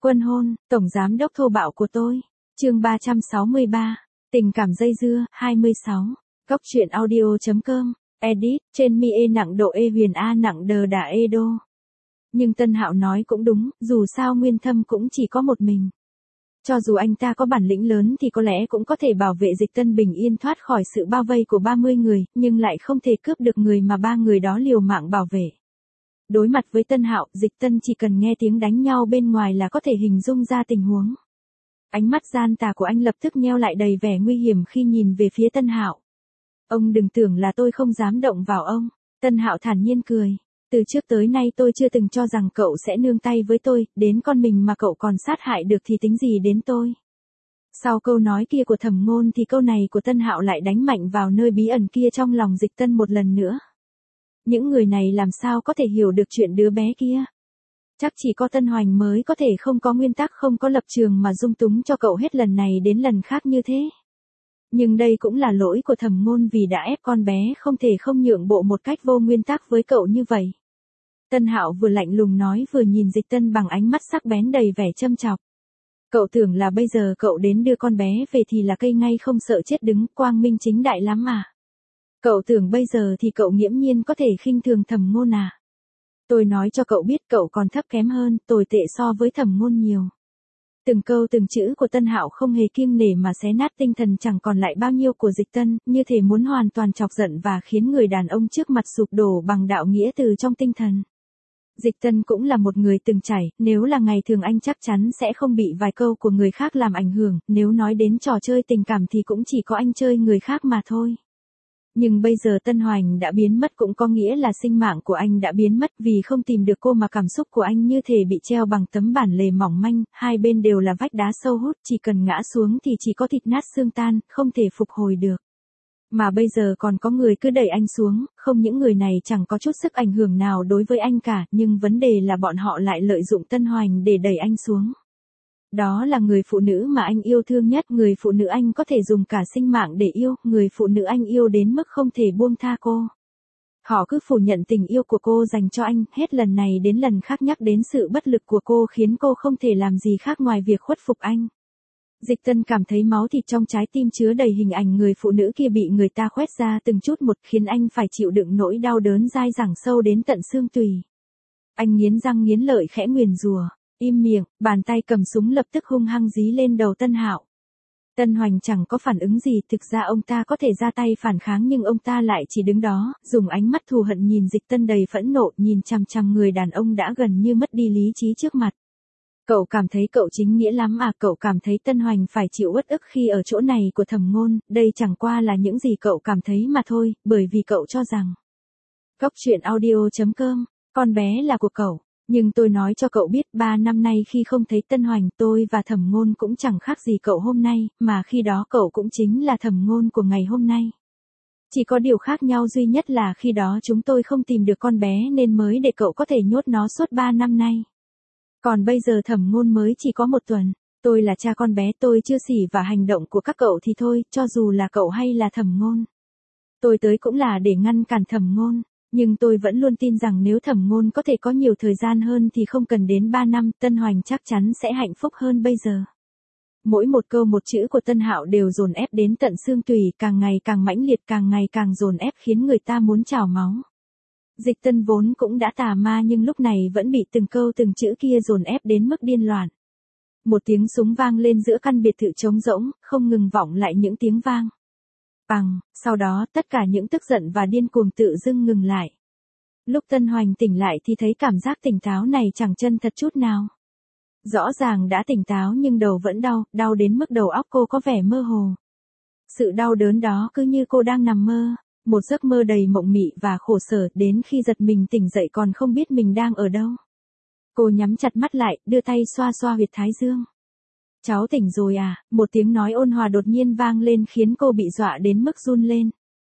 Quân hôn, tổng giám đốc thô bạo của tôi. Chương 363. Tình cảm dây dưa, 26. Góc truyện audio.com. Edit, trên mi e nặng độ e huyền a nặng đờ đà e đô. Nhưng Tân Hạo nói cũng đúng, dù sao Nguyên Thâm cũng chỉ có một mình. Cho dù anh ta có bản lĩnh lớn thì có lẽ cũng có thể bảo vệ Dịch Tân bình yên thoát khỏi sự bao vây của 30 người, nhưng lại không thể cướp được người mà ba người đó liều mạng bảo vệ. Đối mặt với Tân Hạo, Dịch Tân chỉ cần nghe tiếng đánh nhau bên ngoài là có thể hình dung ra tình huống. Ánh mắt gian tà của anh lập tức nheo lại đầy vẻ nguy hiểm khi nhìn về phía Tân Hạo. Ông đừng tưởng là tôi không dám động vào ông. Tân Hạo thản nhiên cười. Từ trước tới nay tôi chưa từng cho rằng cậu sẽ nương tay với tôi, đến con mình mà cậu còn sát hại được thì tính gì đến tôi. Sau câu nói kia của Thẩm Ngôn thì câu này của Tân Hạo lại đánh mạnh vào nơi bí ẩn kia trong lòng Dịch Tân một lần nữa. Những người này làm sao có thể hiểu được chuyện đứa bé kia. Chắc chỉ có Tân Hoành mới có thể không có nguyên tắc, không có lập trường mà dung túng cho cậu hết lần này đến lần khác như thế. Nhưng đây cũng là lỗi của Thẩm Ngôn vì đã ép con bé không thể không nhượng bộ một cách vô nguyên tắc với cậu như vậy. Tân Hạo vừa lạnh lùng nói vừa nhìn Dịch Tân bằng ánh mắt sắc bén đầy vẻ châm chọc. Cậu tưởng là bây giờ cậu đến đưa con bé về thì là cây ngay không sợ chết đứng, quang minh chính đại lắm à. Cậu tưởng bây giờ thì cậu nghiễm nhiên có thể khinh thường Thẩm Ngôn à. Tôi nói cho cậu biết cậu còn thấp kém hơn, tồi tệ so với Thẩm Ngôn nhiều. Từng câu từng chữ của Tân Hạo không hề kiêng nể mà xé nát tinh thần chẳng còn lại bao nhiêu của Dịch Tân, như thể muốn hoàn toàn chọc giận và khiến người đàn ông trước mặt sụp đổ bằng đạo nghĩa từ trong tinh thần. Dịch Tân cũng là một người từng trải, nếu là ngày thường anh chắc chắn sẽ không bị vài câu của người khác làm ảnh hưởng, nếu nói đến trò chơi tình cảm thì cũng chỉ có anh chơi người khác mà thôi. Nhưng bây giờ Tân Hoành đã biến mất cũng có nghĩa là sinh mạng của anh đã biến mất vì không tìm được cô mà cảm xúc của anh như thể bị treo bằng tấm bản lề mỏng manh, hai bên đều là vách đá sâu hút, chỉ cần ngã xuống thì chỉ có thịt nát xương tan, không thể phục hồi được. Mà bây giờ còn có người cứ đẩy anh xuống, không những người này chẳng có chút sức ảnh hưởng nào đối với anh cả, nhưng vấn đề là bọn họ lại lợi dụng Tân Hoành để đẩy anh xuống. Đó là người phụ nữ mà anh yêu thương nhất, người phụ nữ anh có thể dùng cả sinh mạng để yêu, người phụ nữ anh yêu đến mức không thể buông tha cô. Họ cứ phủ nhận tình yêu của cô dành cho anh, hết lần này đến lần khác nhắc đến sự bất lực của cô khiến cô không thể làm gì khác ngoài việc khuất phục anh. Dịch Tân cảm thấy máu thịt trong trái tim chứa đầy hình ảnh người phụ nữ kia bị người ta khoét ra từng chút một khiến anh phải chịu đựng nỗi đau đớn dai dẳng sâu đến tận xương tủy. Anh nghiến răng nghiến lợi khẽ nguyền rủa. Im miệng, bàn tay cầm súng lập tức hung hăng dí lên đầu Tân Hạo. Tân Hoành chẳng có phản ứng gì, thực ra ông ta có thể ra tay phản kháng nhưng ông ta lại chỉ đứng đó, dùng ánh mắt thù hận nhìn Dịch Tân đầy phẫn nộ, nhìn chằm chằm người đàn ông đã gần như mất đi lý trí trước mặt. Cậu cảm thấy cậu chính nghĩa lắm à, cậu cảm thấy Tân Hoành phải chịu uất ức khi ở chỗ này của Thẩm Ngôn, đây chẳng qua là những gì cậu cảm thấy mà thôi, bởi vì cậu cho rằng. Góc truyện audio.com, con bé là của cậu. Nhưng tôi nói cho cậu biết 3 năm nay khi không thấy Tân Hoành tôi và Thẩm Ngôn cũng chẳng khác gì cậu hôm nay, mà khi đó cậu cũng chính là Thẩm Ngôn của ngày hôm nay. Chỉ có điều khác nhau duy nhất là khi đó chúng tôi không tìm được con bé nên mới để cậu có thể nhốt nó suốt 3 năm nay. Còn bây giờ Thẩm Ngôn mới chỉ có 1 tuần, tôi là cha con bé, tôi chưa xỉ và hành động của các cậu thì thôi, cho dù là cậu hay là Thẩm Ngôn. Tôi tới cũng là để ngăn cản Thẩm Ngôn. Nhưng tôi vẫn luôn tin rằng nếu Thẩm Ngôn có thể có nhiều thời gian hơn thì không cần đến 3 năm, Tân Hoành chắc chắn sẽ hạnh phúc hơn bây giờ. Mỗi một câu một chữ của Tân Hạo đều dồn ép đến tận xương tủy, càng ngày càng mãnh liệt, càng ngày càng dồn ép khiến người ta muốn trào máu. Dịch Tân vốn cũng đã tà ma nhưng lúc này vẫn bị từng câu từng chữ kia dồn ép đến mức điên loạn. Một tiếng súng vang lên giữa căn biệt thự trống rỗng, không ngừng vọng lại những tiếng vang. Bằng, sau đó tất cả những tức giận và điên cuồng tự dưng ngừng lại. Lúc Tân Hoành tỉnh lại thì thấy cảm giác tỉnh táo này chẳng chân thật chút nào. Rõ ràng đã tỉnh táo nhưng đầu vẫn đau, đau đến mức đầu óc cô có vẻ mơ hồ. Sự đau đớn đó cứ như cô đang nằm mơ, một giấc mơ đầy mộng mị và khổ sở, đến khi giật mình tỉnh dậy còn không biết mình đang ở đâu. Cô nhắm chặt mắt lại, đưa tay xoa xoa huyệt thái dương. Cháu tỉnh rồi à, một tiếng nói ôn hòa đột nhiên vang lên khiến cô bị dọa đến mức run lên.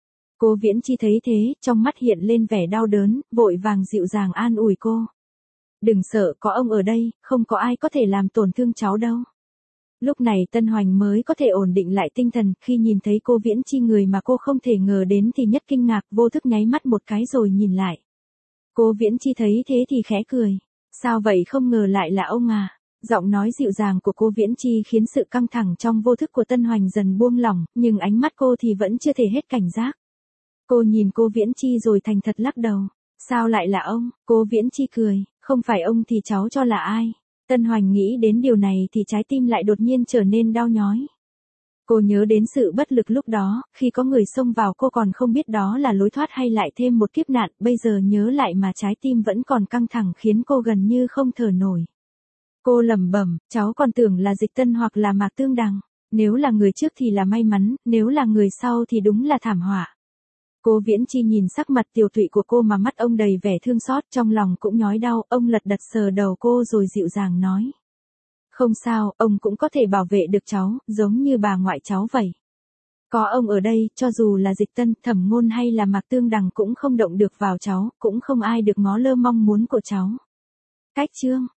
Cô Viễn Chi thấy thế, trong mắt hiện lên vẻ đau đớn, vội vàng dịu dàng an ủi cô. Đừng sợ, có ông ở đây, không có ai có thể làm tổn thương cháu đâu. Lúc này Tân Hoành mới có thể ổn định lại tinh thần, khi nhìn thấy cô Viễn Chi người mà cô không thể ngờ đến thì nhất kinh ngạc, vô thức nháy mắt một cái rồi nhìn lại. Cô Viễn Chi thấy thế thì khẽ cười. Sao vậy, không ngờ lại là ông à? Giọng nói dịu dàng của cô Viễn Chi khiến sự căng thẳng trong vô thức của Tân Hoành dần buông lỏng, nhưng ánh mắt cô thì vẫn chưa thể hết cảnh giác. Cô nhìn cô Viễn Chi rồi thành thật lắc đầu. Sao lại là ông? Cô Viễn Chi cười, không phải ông thì cháu cho là ai? Tân Hoành nghĩ đến điều này thì trái tim lại đột nhiên trở nên đau nhói. Cô nhớ đến sự bất lực lúc đó, khi có người xông vào cô còn không biết đó là lối thoát hay lại thêm một kiếp nạn, bây giờ nhớ lại mà trái tim vẫn còn căng thẳng khiến cô gần như không thở nổi. Cô lẩm bẩm, cháu còn tưởng là Dịch Tân hoặc là Mạc Tương Đằng, nếu là người trước thì là may mắn, nếu là người sau thì đúng là thảm họa. Cô Viễn Chi nhìn sắc mặt tiều tụy của cô mà mắt ông đầy vẻ thương xót, trong lòng cũng nhói đau, ông lật đật sờ đầu cô rồi dịu dàng nói. Không sao, ông cũng có thể bảo vệ được cháu, giống như bà ngoại cháu vậy. Có ông ở đây, cho dù là Dịch Tân, Thẩm Ngôn hay là Mạc Tương Đằng cũng không động được vào cháu, cũng không ai được ngó lơ mong muốn của cháu. Cách chương